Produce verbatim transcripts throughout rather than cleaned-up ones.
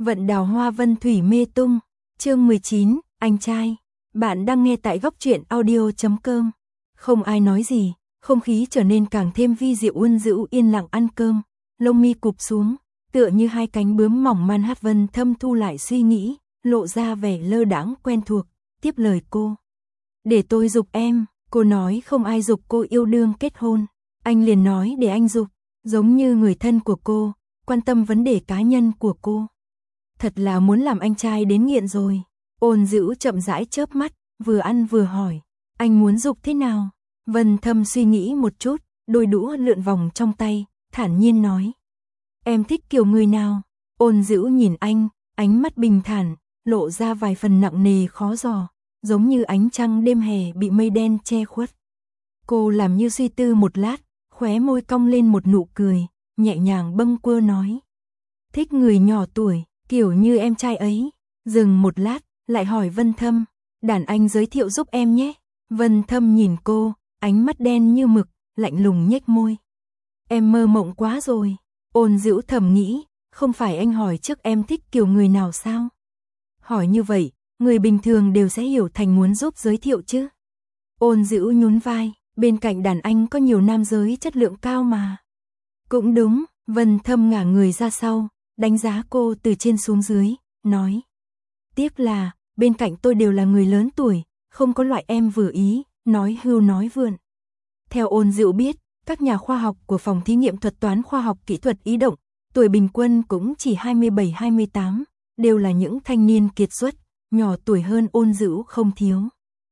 Vận đào hoa vân thủy mê tung, chương mười chín, anh trai. Bạn đang nghe tại góc truyện audio chấm com. Không ai nói gì, không khí trở nên càng thêm vi diệu. Uân Dữu yên lặng ăn cơm, lông mi cụp xuống, tựa như hai cánh bướm mỏng man. Hát Vân Thâm thu lại suy nghĩ, lộ ra vẻ lơ đãng quen thuộc, tiếp lời cô. Để tôi giục em, cô nói không ai giục cô yêu đương kết hôn. Anh liền nói để anh giục, giống như người thân của cô, quan tâm vấn đề cá nhân của cô. Thật là muốn làm anh trai đến nghiện rồi. Ôn Dữu chậm rãi chớp mắt, vừa ăn vừa hỏi, anh muốn giục thế nào? Vân Thâm suy nghĩ một chút, đôi đũa lượn vòng trong tay, thản nhiên nói. Em thích kiểu người nào? Ôn Dữu nhìn anh, ánh mắt bình thản, lộ ra vài phần nặng nề khó dò, giống như ánh trăng đêm hè bị mây đen che khuất. Cô làm như suy tư một lát, khóe môi cong lên một nụ cười, nhẹ nhàng bâng quơ nói. Thích người nhỏ tuổi, kiểu như em trai ấy. Dừng một lát, lại hỏi Vân Thâm, đàn anh giới thiệu giúp em nhé. Vân Thâm nhìn cô, ánh mắt đen như mực, lạnh lùng nhếch môi. Em mơ mộng quá rồi. Ôn Dữu thầm nghĩ, không phải anh hỏi trước em thích kiểu người nào sao? Hỏi như vậy, người bình thường đều sẽ hiểu thành muốn giúp giới thiệu chứ. Ôn Dữu nhún vai, bên cạnh đàn anh có nhiều nam giới chất lượng cao mà. Cũng đúng, Vân Thâm ngả người ra sau, đánh giá cô từ trên xuống dưới, nói. Tiếc là, bên cạnh tôi đều là người lớn tuổi, không có loại em vừa ý, nói hưu nói vượn. Theo Ôn Dữu biết, các nhà khoa học của phòng thí nghiệm thuật toán khoa học kỹ thuật ý động, tuổi bình quân cũng chỉ hai mươi bảy hai mươi tám, đều là những thanh niên kiệt xuất, nhỏ tuổi hơn Ôn Dữu không thiếu.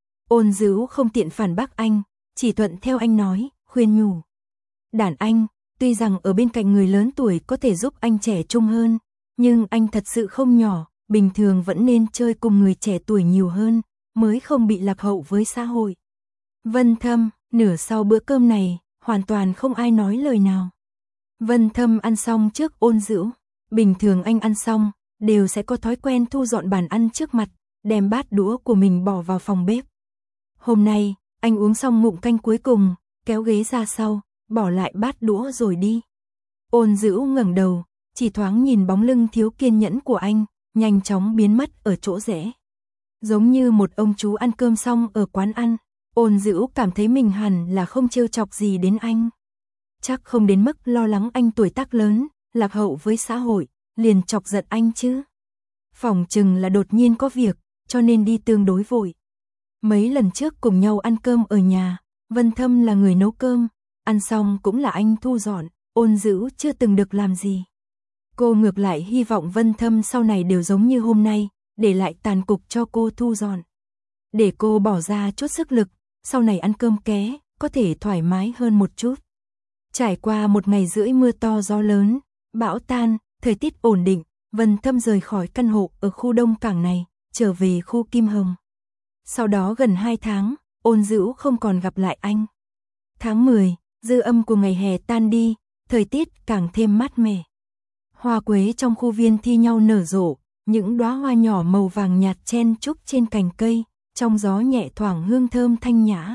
Ôn Dữu không tiện phản bác anh, chỉ thuận theo anh nói, khuyên nhủ. Đàn anh, tuy rằng ở bên cạnh người lớn tuổi có thể giúp anh trẻ trung hơn, nhưng anh thật sự không nhỏ, bình thường vẫn nên chơi cùng người trẻ tuổi nhiều hơn, mới không bị lạc hậu với xã hội. Vân Thâm, nửa sau bữa cơm này, hoàn toàn không ai nói lời nào. Vân Thâm ăn xong trước Ôn Dữu, bình thường anh ăn xong, đều sẽ có thói quen thu dọn bàn ăn trước mặt, đem bát đũa của mình bỏ vào phòng bếp. Hôm nay, anh uống xong ngụm canh cuối cùng, kéo ghế ra sau, bỏ lại bát đũa rồi đi. Ôn Dữu ngẩng đầu, chỉ thoáng nhìn bóng lưng thiếu kiên nhẫn của anh, nhanh chóng biến mất ở chỗ rẽ. Giống như một ông chú ăn cơm xong ở quán ăn, Ôn Dữu cảm thấy mình hẳn là không trêu chọc gì đến anh. Chắc không đến mức lo lắng anh tuổi tác lớn, lạc hậu với xã hội, liền chọc giận anh chứ. Phỏng chừng là đột nhiên có việc, cho nên đi tương đối vội. Mấy lần trước cùng nhau ăn cơm ở nhà, Vân Thâm là người nấu cơm, ăn xong cũng là anh thu dọn, Ôn Dữu chưa từng được làm gì. Cô ngược lại hy vọng Vân Thâm sau này đều giống như hôm nay, để lại tàn cục cho cô thu dọn. Để cô bỏ ra chút sức lực, sau này ăn cơm ké, có thể thoải mái hơn một chút. Trải qua một ngày rưỡi mưa to gió lớn, bão tan, thời tiết ổn định, Vân Thâm rời khỏi căn hộ ở khu Đông Cảng này, trở về khu Kim Hồng. Sau đó gần hai tháng, Ôn Dữu không còn gặp lại anh. Tháng mười, dư âm của ngày hè tan đi, thời tiết càng thêm mát mẻ. Hoa quế trong khu viên thi nhau nở rộ, những đóa hoa nhỏ màu vàng nhạt chen chúc trên cành cây, trong gió nhẹ thoảng hương thơm thanh nhã.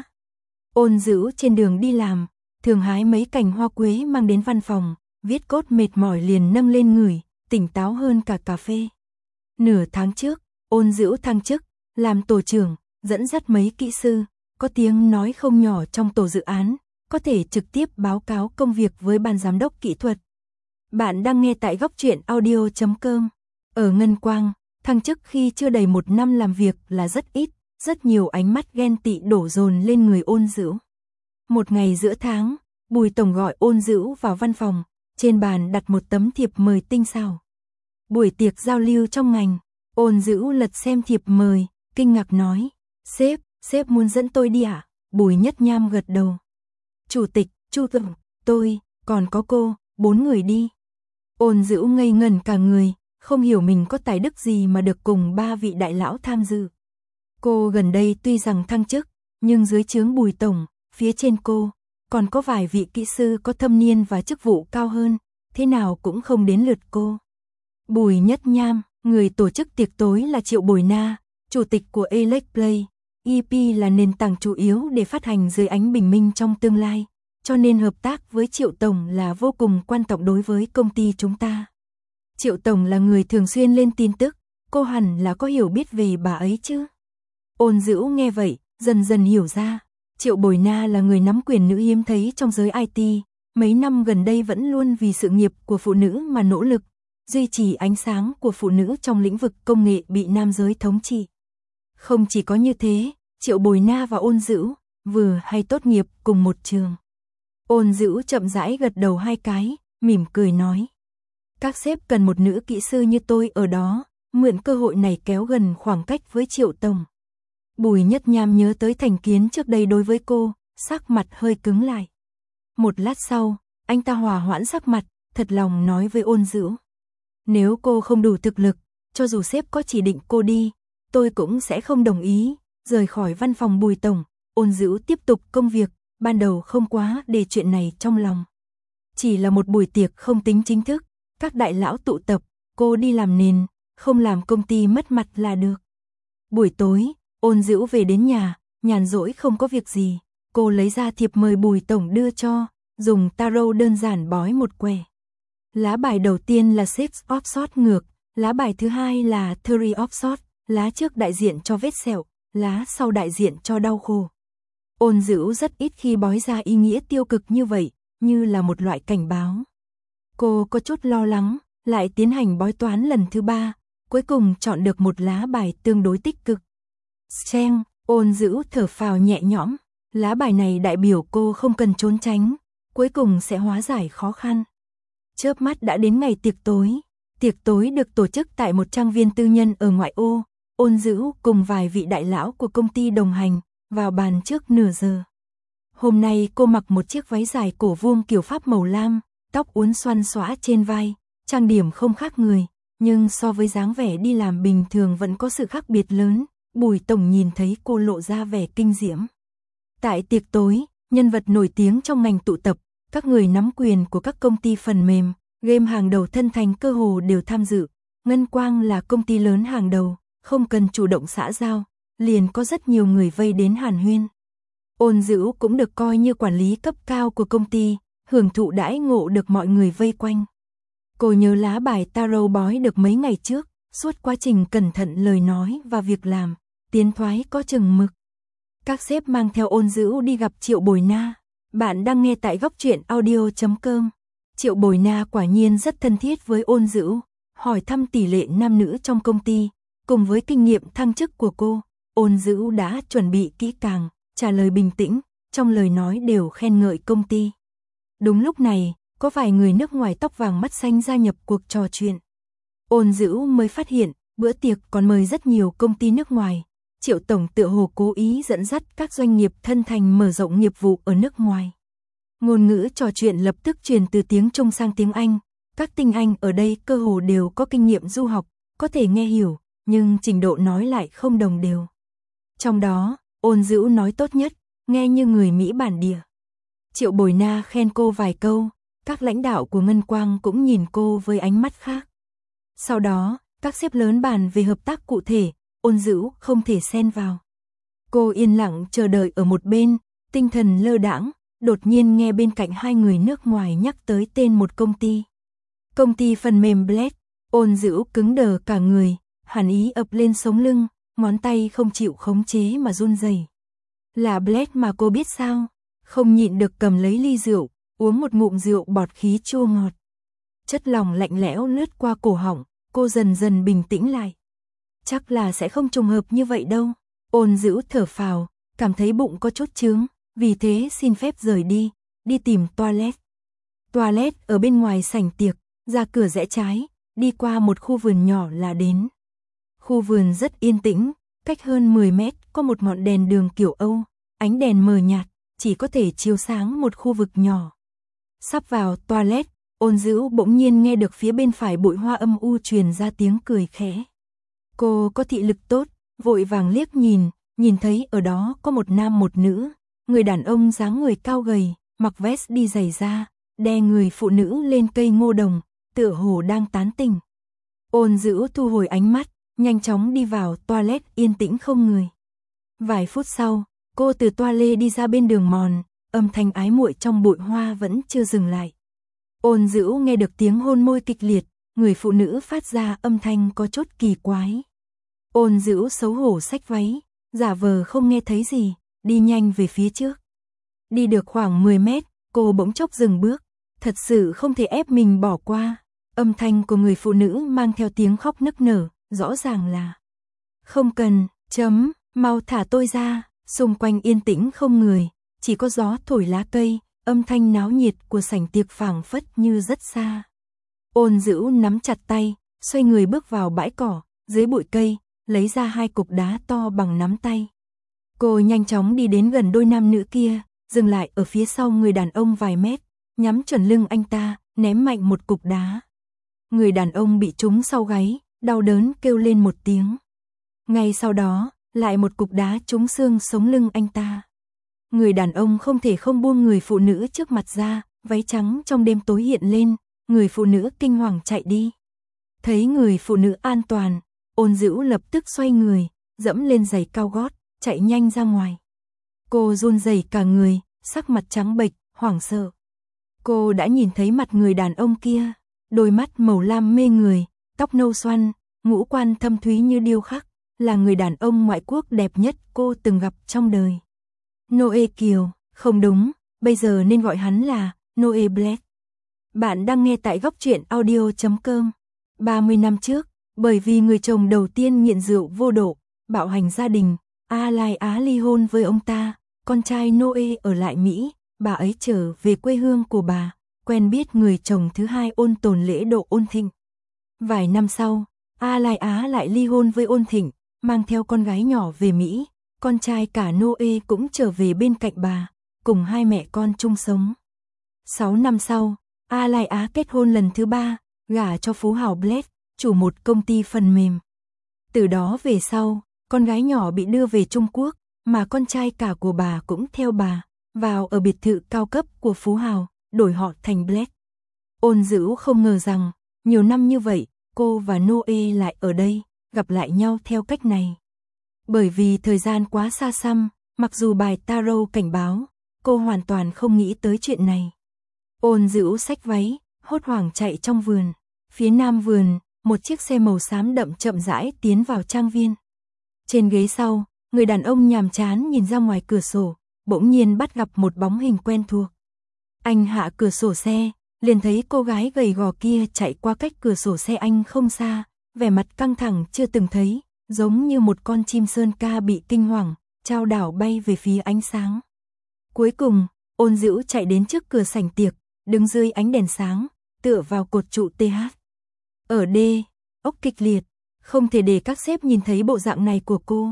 Ôn Dữu trên đường đi làm, thường hái mấy cành hoa quế mang đến văn phòng, viết cốt mệt mỏi liền nâng lên ngửi, tỉnh táo hơn cả cà phê. Nửa tháng trước, Ôn Dữu thăng chức, làm tổ trưởng, dẫn dắt mấy kỹ sư, có tiếng nói không nhỏ trong tổ dự án, có thể trực tiếp báo cáo công việc với ban giám đốc kỹ thuật. Bạn đang nghe tại góc truyện audio chấm com. Ở Ngân Quang, thăng chức khi chưa đầy một năm làm việc là rất ít, rất nhiều ánh mắt ghen tị đổ dồn lên người Ôn Dữu. Một ngày giữa tháng, Bùi tổng gọi Ôn Dữu vào văn phòng, trên bàn đặt một tấm thiệp mời tinh xảo. Buổi tiệc giao lưu trong ngành, Ôn Dữu lật xem thiệp mời, kinh ngạc nói, sếp, sếp muốn dẫn tôi đi à? Bùi Nhất Nham gật đầu. Chủ tịch, Chu tổng, tôi, còn có cô, bốn người đi. Ôn Dữu ngây ngẩn cả người, không hiểu mình có tài đức gì mà được cùng ba vị đại lão tham dự. Cô gần đây tuy rằng thăng chức, nhưng dưới trướng Bùi tổng, phía trên cô, còn có vài vị kỹ sư có thâm niên và chức vụ cao hơn, thế nào cũng không đến lượt cô. Bùi Nhất Nham, người tổ chức tiệc tối là Triệu Bồi Na, chủ tịch của Elecplay, e pê là nền tảng chủ yếu để phát hành dưới ánh bình minh trong tương lai, cho nên hợp tác với Triệu tổng là vô cùng quan trọng đối với công ty chúng ta. Triệu tổng là người thường xuyên lên tin tức, cô hẳn là có hiểu biết về bà ấy chứ. Ôn Dữu nghe vậy, dần dần hiểu ra, Triệu Bồi Na là người nắm quyền nữ hiếm thấy trong giới i tê, mấy năm gần đây vẫn luôn vì sự nghiệp của phụ nữ mà nỗ lực, duy trì ánh sáng của phụ nữ trong lĩnh vực công nghệ bị nam giới thống trị. Không chỉ có như thế, Triệu Bồi Na và Ôn Dữu vừa hay tốt nghiệp cùng một trường. Ôn Dữu chậm rãi gật đầu hai cái, mỉm cười nói: các sếp cần một nữ kỹ sư như tôi ở đó, mượn cơ hội này kéo gần khoảng cách với Triệu tổng. Bùi Nhất Nham nhớ tới thành kiến trước đây đối với cô, sắc mặt hơi cứng lại. Một lát sau, anh ta hòa hoãn sắc mặt, thật lòng nói với Ôn Dữu: nếu cô không đủ thực lực, cho dù sếp có chỉ định cô đi, tôi cũng sẽ không đồng ý. Rời khỏi văn phòng Bùi tổng, Ôn Dữu tiếp tục công việc, ban đầu không quá để chuyện này trong lòng. Chỉ là một buổi tiệc không tính chính thức, các đại lão tụ tập, cô đi làm nền, không làm công ty mất mặt là được. Buổi tối, Ôn Dữu về đến nhà, nhàn rỗi không có việc gì, cô lấy ra thiệp mời Bùi tổng đưa cho, dùng tarot đơn giản bói một quẻ. Lá bài đầu tiên là Six of Swords ngược, lá bài thứ hai là Three of Swords, lá trước đại diện cho vết sẹo, lá sau đại diện cho đau khổ. Ôn Dữu rất ít khi bói ra ý nghĩa tiêu cực như vậy, như là một loại cảnh báo. Cô có chút lo lắng, lại tiến hành bói toán lần thứ ba, cuối cùng chọn được một lá bài tương đối tích cực. Strength, Ôn Dữu thở phào nhẹ nhõm, lá bài này đại biểu cô không cần trốn tránh, cuối cùng sẽ hóa giải khó khăn. Chớp mắt đã đến ngày tiệc tối, tiệc tối được tổ chức tại một trang viên tư nhân ở ngoại ô, Ôn Dữu cùng vài vị đại lão của công ty đồng hành, vào bàn trước nửa giờ. Hôm nay cô mặc một chiếc váy dài cổ vuông kiểu Pháp màu lam, tóc uốn xoăn xõa trên vai, trang điểm không khác người, nhưng so với dáng vẻ đi làm bình thường vẫn có sự khác biệt lớn. Bùi tổng nhìn thấy cô lộ ra vẻ kinh diễm. Tại tiệc tối, nhân vật nổi tiếng trong ngành tụ tập, các người nắm quyền của các công ty phần mềm, game hàng đầu thân thành cơ hồ đều tham dự. Ngân Quang là công ty lớn hàng đầu, không cần chủ động xã giao, liền có rất nhiều người vây đến hàn huyên. Ôn Dữu cũng được coi như quản lý cấp cao của công ty, hưởng thụ đãi ngộ được mọi người vây quanh. Cô nhớ lá bài tarot bói được mấy ngày trước, suốt quá trình cẩn thận lời nói và việc làm, tiến thoái có chừng mực. Các sếp mang theo Ôn Dữu đi gặp Triệu Bồi Na. Bạn đang nghe tại góc truyện audio chấm com. Triệu Bồi Na quả nhiên rất thân thiết với Ôn Dữu, hỏi thăm tỷ lệ nam nữ trong công ty, cùng với kinh nghiệm thăng chức của cô, Ôn Dữu đã chuẩn bị kỹ càng, trả lời bình tĩnh, trong lời nói đều khen ngợi công ty. Đúng lúc này, có vài người nước ngoài tóc vàng mắt xanh gia nhập cuộc trò chuyện. Ôn Dữu mới phát hiện, bữa tiệc còn mời rất nhiều công ty nước ngoài. Triệu tổng tựa hồ cố ý dẫn dắt các doanh nghiệp thân thành mở rộng nghiệp vụ ở nước ngoài. Ngôn ngữ trò chuyện lập tức truyền từ tiếng Trung sang tiếng Anh. Các tinh Anh ở đây cơ hồ đều có kinh nghiệm du học, có thể nghe hiểu, nhưng trình độ nói lại không đồng đều. Trong đó, Ôn Dữu nói tốt nhất, nghe như người Mỹ bản địa. Triệu Bồi Na khen cô vài câu, các lãnh đạo của Ngân Quang cũng nhìn cô với ánh mắt khác. Sau đó, các sếp lớn bàn về hợp tác cụ thể, Ôn Dữu không thể xen vào. Cô yên lặng chờ đợi ở một bên, tinh thần lơ đãng, đột nhiên nghe bên cạnh hai người nước ngoài nhắc tới tên một công ty. Công ty phần mềm Blade. Ôn Dữu cứng đờ cả người, hàn ý ập lên sống lưng, ngón tay không chịu khống chế mà run rẩy. Là Blade mà cô biết sao? Không nhịn được cầm lấy ly rượu, uống một ngụm rượu bọt khí chua ngọt. Chất lỏng lạnh lẽo lướt qua cổ họng, cô dần dần bình tĩnh lại. Chắc là sẽ không trùng hợp như vậy đâu. Ôn Dữu thở phào, cảm thấy bụng có chút chướng, vì thế xin phép rời đi, đi tìm toilet. Toilet ở bên ngoài sảnh tiệc, ra cửa rẽ trái, đi qua một khu vườn nhỏ là đến. Khu vườn rất yên tĩnh, cách hơn mười mét có một ngọn đèn đường kiểu Âu, ánh đèn mờ nhạt, chỉ có thể chiếu sáng một khu vực nhỏ. Sắp vào toilet, Ôn Dữu bỗng nhiên nghe được phía bên phải bụi hoa âm u truyền ra tiếng cười khẽ. Cô có thị lực tốt, vội vàng liếc nhìn, nhìn thấy ở đó có một nam một nữ, người đàn ông dáng người cao gầy, mặc vest đi giày da, đè người phụ nữ lên cây ngô đồng, tựa hồ đang tán tỉnh. Ôn Dữu thu hồi ánh mắt, nhanh chóng đi vào toilet yên tĩnh không người. Vài phút sau, cô từ toilet đi ra bên đường mòn, âm thanh ái muội trong bụi hoa vẫn chưa dừng lại. Ôn Dữu nghe được tiếng hôn môi kịch liệt, người phụ nữ phát ra âm thanh có chút kỳ quái. Ôn Dữu xấu hổ xách váy, giả vờ không nghe thấy gì, đi nhanh về phía trước. Đi được khoảng mười mét, cô bỗng chốc dừng bước, thật sự không thể ép mình bỏ qua. Âm thanh của người phụ nữ mang theo tiếng khóc nức nở, rõ ràng là không cần, chấm, mau thả tôi ra. Xung quanh yên tĩnh không người, chỉ có gió thổi lá cây, âm thanh náo nhiệt của sảnh tiệc phảng phất như rất xa. Ôn Dữu nắm chặt tay, xoay người bước vào bãi cỏ, dưới bụi cây, lấy ra hai cục đá to bằng nắm tay. Cô nhanh chóng đi đến gần đôi nam nữ kia, dừng lại ở phía sau người đàn ông vài mét, nhắm chuẩn lưng anh ta, ném mạnh một cục đá. Người đàn ông bị trúng sau gáy, đau đớn kêu lên một tiếng. Ngay sau đó, lại một cục đá trúng xương sống lưng anh ta. Người đàn ông không thể không buông người phụ nữ trước mặt ra, váy trắng trong đêm tối hiện lên, người phụ nữ kinh hoàng chạy đi. Thấy người phụ nữ an toàn, Ôn Dữu lập tức xoay người, dẫm lên giày cao gót, chạy nhanh ra ngoài. Cô run rẩy cả người, sắc mặt trắng bệch, hoảng sợ. Cô đã nhìn thấy mặt người đàn ông kia, đôi mắt màu lam mê người, tóc nâu xoăn, ngũ quan thâm thúy như điêu khắc, là người đàn ông ngoại quốc đẹp nhất cô từng gặp trong đời. Noe Kiều, không đúng, bây giờ nên gọi hắn là Noe Black. Bạn đang nghe tại góc truyện audio chấm com. ba mươi năm trước, bởi vì người chồng đầu tiên nghiện rượu vô độ, bạo hành gia đình, A Lai Á ly hôn với ông ta, con trai Noe ở lại Mỹ, bà ấy trở về quê hương của bà, quen biết người chồng thứ hai Ôn Tồn Lễ Độ Ôn Thịnh. Vài năm sau, A Lai Á lại ly hôn với Ôn Thịnh, mang theo con gái nhỏ về Mỹ, con trai cả Noe cũng trở về bên cạnh bà, cùng hai mẹ con chung sống. Sáu năm sau, A Lai Á kết hôn lần thứ ba, gả cho phú hào Black, chủ một công ty phần mềm. Từ đó về sau, con gái nhỏ bị đưa về Trung Quốc, mà con trai cả của bà cũng theo bà, vào ở biệt thự cao cấp của phú hào, đổi họ thành Black. Ôn Dữu không ngờ rằng, nhiều năm như vậy, cô và Noe lại ở đây, gặp lại nhau theo cách này. Bởi vì thời gian quá xa xăm, mặc dù bài tarot cảnh báo, cô hoàn toàn không nghĩ tới chuyện này. Ôn Dữu xách váy, hốt hoảng chạy trong vườn. Phía nam vườn, một chiếc xe màu xám đậm chậm rãi tiến vào trang viên. Trên ghế sau, người đàn ông nhàm chán nhìn ra ngoài cửa sổ, bỗng nhiên bắt gặp một bóng hình quen thuộc. Anh hạ cửa sổ xe, liền thấy cô gái gầy gò kia chạy qua cách cửa sổ xe anh không xa, vẻ mặt căng thẳng chưa từng thấy, giống như một con chim sơn ca bị kinh hoàng, chao đảo bay về phía ánh sáng. Cuối cùng, Ôn Dữu chạy đến trước cửa sảnh tiệc, đứng dưới ánh đèn sáng, tựa vào cột trụ tê hát. Ở đê, ốc kịch liệt, không thể để các sếp nhìn thấy bộ dạng này của cô.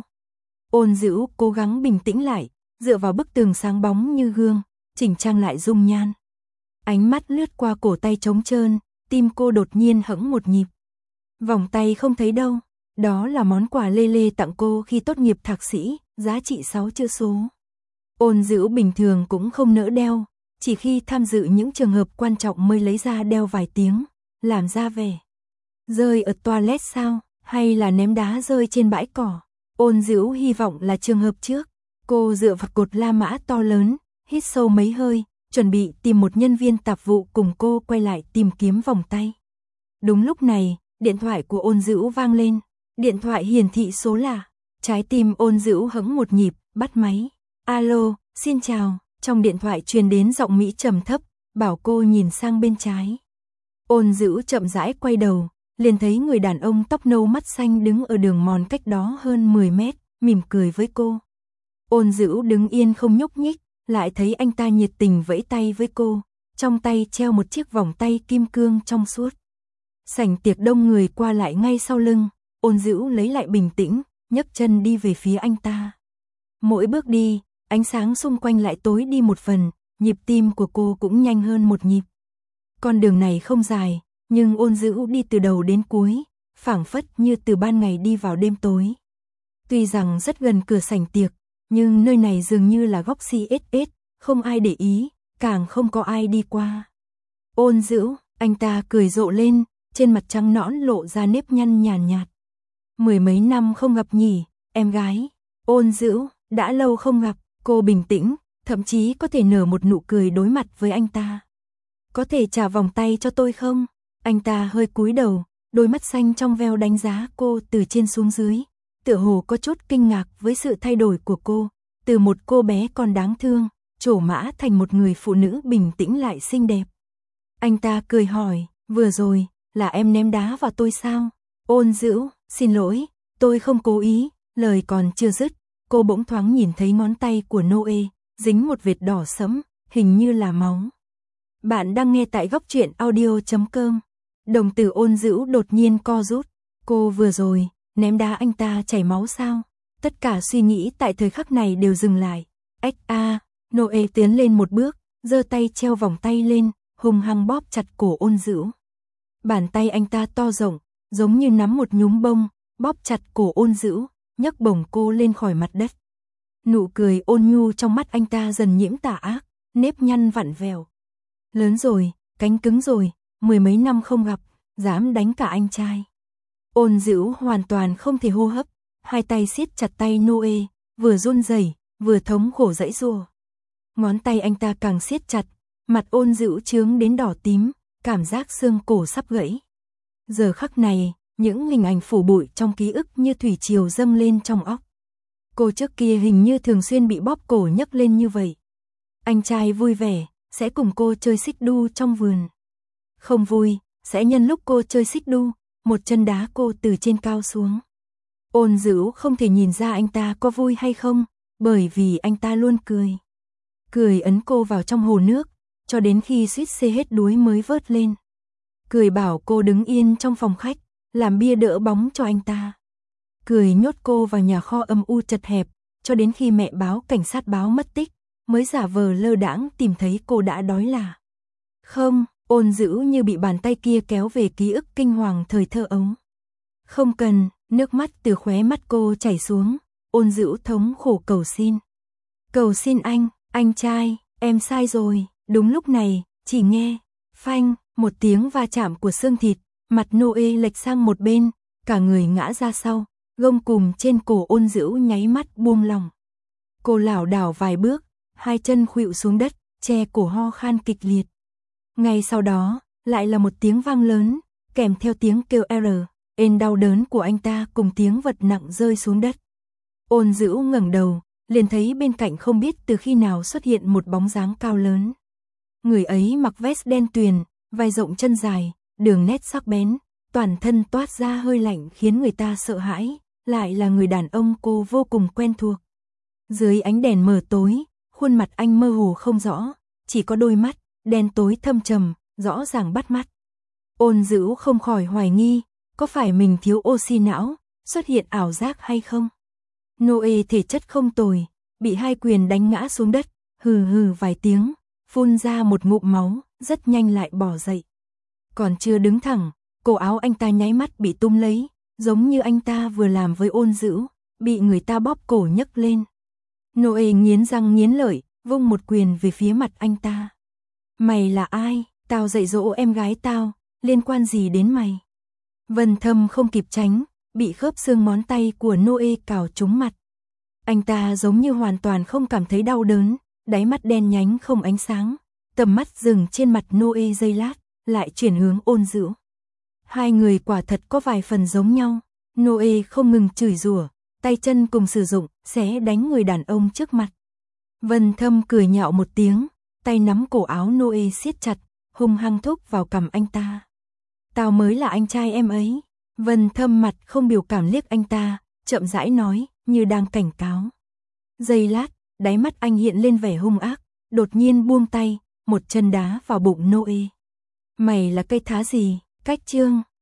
Ôn Dữu cố gắng bình tĩnh lại, dựa vào bức tường sáng bóng như gương, chỉnh trang lại dung nhan. Ánh mắt lướt qua cổ tay trống trơn, tim cô đột nhiên hẫng một nhịp. Vòng tay không thấy đâu, đó là món quà Lê Lê tặng cô khi tốt nghiệp thạc sĩ, giá trị sáu chữ số. Ôn Dữu bình thường cũng không nỡ đeo, chỉ khi tham dự những trường hợp quan trọng mới lấy ra đeo vài tiếng, làm ra vẻ. Rơi ở toilet sao, hay là ném đá rơi trên bãi cỏ? Ôn Dữu hy vọng là trường hợp trước. Cô dựa vào cột La Mã to lớn, hít sâu mấy hơi, chuẩn bị tìm một nhân viên tạp vụ cùng cô quay lại tìm kiếm vòng tay. Đúng lúc này, điện thoại của Ôn Dữu vang lên. Điện thoại hiển thị số là. Trái tim Ôn Dữu hững một nhịp, bắt máy. Alo, xin chào. Trong điện thoại truyền đến giọng Mỹ trầm thấp, bảo cô nhìn sang bên trái. Ôn Dữu chậm rãi quay đầu, liền thấy người đàn ông tóc nâu mắt xanh đứng ở đường mòn cách đó hơn mười mét, mỉm cười với cô. Ôn Dữu đứng yên không nhúc nhích, lại thấy anh ta nhiệt tình vẫy tay với cô, trong tay treo một chiếc vòng tay kim cương trong suốt. Sảnh tiệc đông người qua lại ngay sau lưng, Ôn Dữu lấy lại bình tĩnh, nhấc chân đi về phía anh ta. Mỗi bước đi, ánh sáng xung quanh lại tối đi một phần, nhịp tim của cô cũng nhanh hơn một nhịp. Con đường này không dài, nhưng Ôn Dữu đi từ đầu đến cuối, phảng phất như từ ban ngày đi vào đêm tối. Tuy rằng rất gần cửa sảnh tiệc, nhưng nơi này dường như là góc xê ét ét, không ai để ý, càng không có ai đi qua. Ôn Dữu, anh ta cười rộ lên, trên mặt trắng nõn lộ ra nếp nhăn nhàn nhạt, nhạt. Mười mấy năm không gặp nhỉ, em gái. Ôn Dữu, đã lâu không gặp, cô bình tĩnh, thậm chí có thể nở một nụ cười đối mặt với anh ta. Có thể trả vòng tay cho tôi không? Anh ta hơi cúi đầu, đôi mắt xanh trong veo đánh giá cô từ trên xuống dưới, tựa hồ có chút kinh ngạc với sự thay đổi của cô, từ một cô bé còn đáng thương, trổ mã thành một người phụ nữ bình tĩnh lại xinh đẹp. Anh ta cười hỏi, vừa rồi, là em ném đá vào tôi sao? Ôn Dữu, xin lỗi, tôi không cố ý, lời còn chưa dứt, cô bỗng thoáng nhìn thấy ngón tay của Noe, dính một vệt đỏ sẫm, hình như là máu. Bạn đang nghe tại góc truyện audio chấm com. Đồng tử Ôn Dữu đột nhiên co rút, cô vừa rồi, ném đá anh ta chảy máu sao? Tất cả suy nghĩ tại thời khắc này đều dừng lại. Ếch a, Noe tiến lên một bước, giơ tay treo vòng tay lên, hung hăng bóp chặt cổ Ôn Dữu. Bàn tay anh ta to rộng, giống như nắm một nhúm bông, bóp chặt cổ Ôn Dữu, nhấc bổng cô lên khỏi mặt đất. Nụ cười ôn nhu trong mắt anh ta dần nhiễm tà ác, nếp nhăn vặn vẹo. Lớn rồi, cánh cứng rồi, mười mấy năm không gặp, dám đánh cả anh trai. Ôn Dữu hoàn toàn không thể hô hấp, hai tay siết chặt tay Noe, vừa run rẩy, vừa thống khổ giãy giụa. Ngón tay anh ta càng siết chặt, mặt Ôn Dữu chướng đến đỏ tím, cảm giác xương cổ sắp gãy. Giờ khắc này, những hình ảnh phủ bụi trong ký ức như thủy triều dâng lên trong óc. Cô trước kia hình như thường xuyên bị bóp cổ nhấc lên như vậy. Anh trai vui vẻ, sẽ cùng cô chơi xích đu trong vườn. Không vui, sẽ nhân lúc cô chơi xích đu, một chân đá cô từ trên cao xuống. Ôn Dữu không thể nhìn ra anh ta có vui hay không, bởi vì anh ta luôn cười. Cười ấn cô vào trong hồ nước, cho đến khi suýt xê hết đuối mới vớt lên. Cười bảo cô đứng yên trong phòng khách, làm bia đỡ bóng cho anh ta. Cười nhốt cô vào nhà kho âm u chật hẹp, cho đến khi mẹ báo cảnh sát báo mất tích, mới giả vờ lơ đãng tìm thấy cô đã đói là. Không, Ôn Dữu như bị bàn tay kia kéo về ký ức kinh hoàng thời thơ ấu. Không cần, nước mắt từ khóe mắt cô chảy xuống, Ôn Dữu thống khổ cầu xin. Cầu xin anh, anh trai, em sai rồi. Đúng lúc này, chỉ nghe, phanh, một tiếng va chạm của xương thịt, mặt Noe lệch sang một bên, cả người ngã ra sau, gông cùm trên cổ Ôn Dữu nháy mắt buông lỏng. Cô lảo đảo vài bước, hai chân khuỵu xuống đất, che cổ ho khan kịch liệt. Ngay sau đó, lại là một tiếng vang lớn, kèm theo tiếng kêu R, ên đau đớn của anh ta cùng tiếng vật nặng rơi xuống đất. Ôn Dữu ngẩng đầu, liền thấy bên cạnh không biết từ khi nào xuất hiện một bóng dáng cao lớn. Người ấy mặc vest đen tuyền, vai rộng chân dài, đường nét sắc bén, toàn thân toát ra hơi lạnh khiến người ta sợ hãi, lại là người đàn ông cô vô cùng quen thuộc. Dưới ánh đèn mờ tối, khuôn mặt anh mơ hồ không rõ, chỉ có đôi mắt, đen tối thâm trầm, rõ ràng bắt mắt. Ôn Dữu không khỏi hoài nghi, có phải mình thiếu oxy não, xuất hiện ảo giác hay không? Noe thể chất không tồi, bị hai quyền đánh ngã xuống đất, hừ hừ vài tiếng, phun ra một ngụm máu, rất nhanh lại bỏ dậy. Còn chưa đứng thẳng, cổ áo anh ta nháy mắt bị túm lấy, giống như anh ta vừa làm với Ôn Dữu, bị người ta bóp cổ nhấc lên. Noe nghiến răng nghiến lợi, vung một quyền về phía mặt anh ta. Mày là ai? Tao dạy dỗ em gái tao, liên quan gì đến mày? Vân Thâm không kịp tránh, bị khớp xương ngón tay của Noe cào trúng mặt. Anh ta giống như hoàn toàn không cảm thấy đau đớn, đáy mắt đen nhánh không ánh sáng, tầm mắt dừng trên mặt Noe giây lát, lại chuyển hướng Ôn Dữu. Hai người quả thật có vài phần giống nhau, Noe không ngừng chửi rủa, tay chân cùng sử dụng, xé đánh người đàn ông trước mặt. Vân Thâm cười nhạo một tiếng, tay nắm cổ áo Noe siết chặt, hung hăng thúc vào cằm anh ta. Tao mới là anh trai em ấy. Vân Thâm mặt không biểu cảm liếc anh ta, chậm rãi nói, như đang cảnh cáo. Giây lát, đáy mắt anh hiện lên vẻ hung ác, đột nhiên buông tay, một chân đá vào bụng Noe. Mày là cây thá gì? Cách chương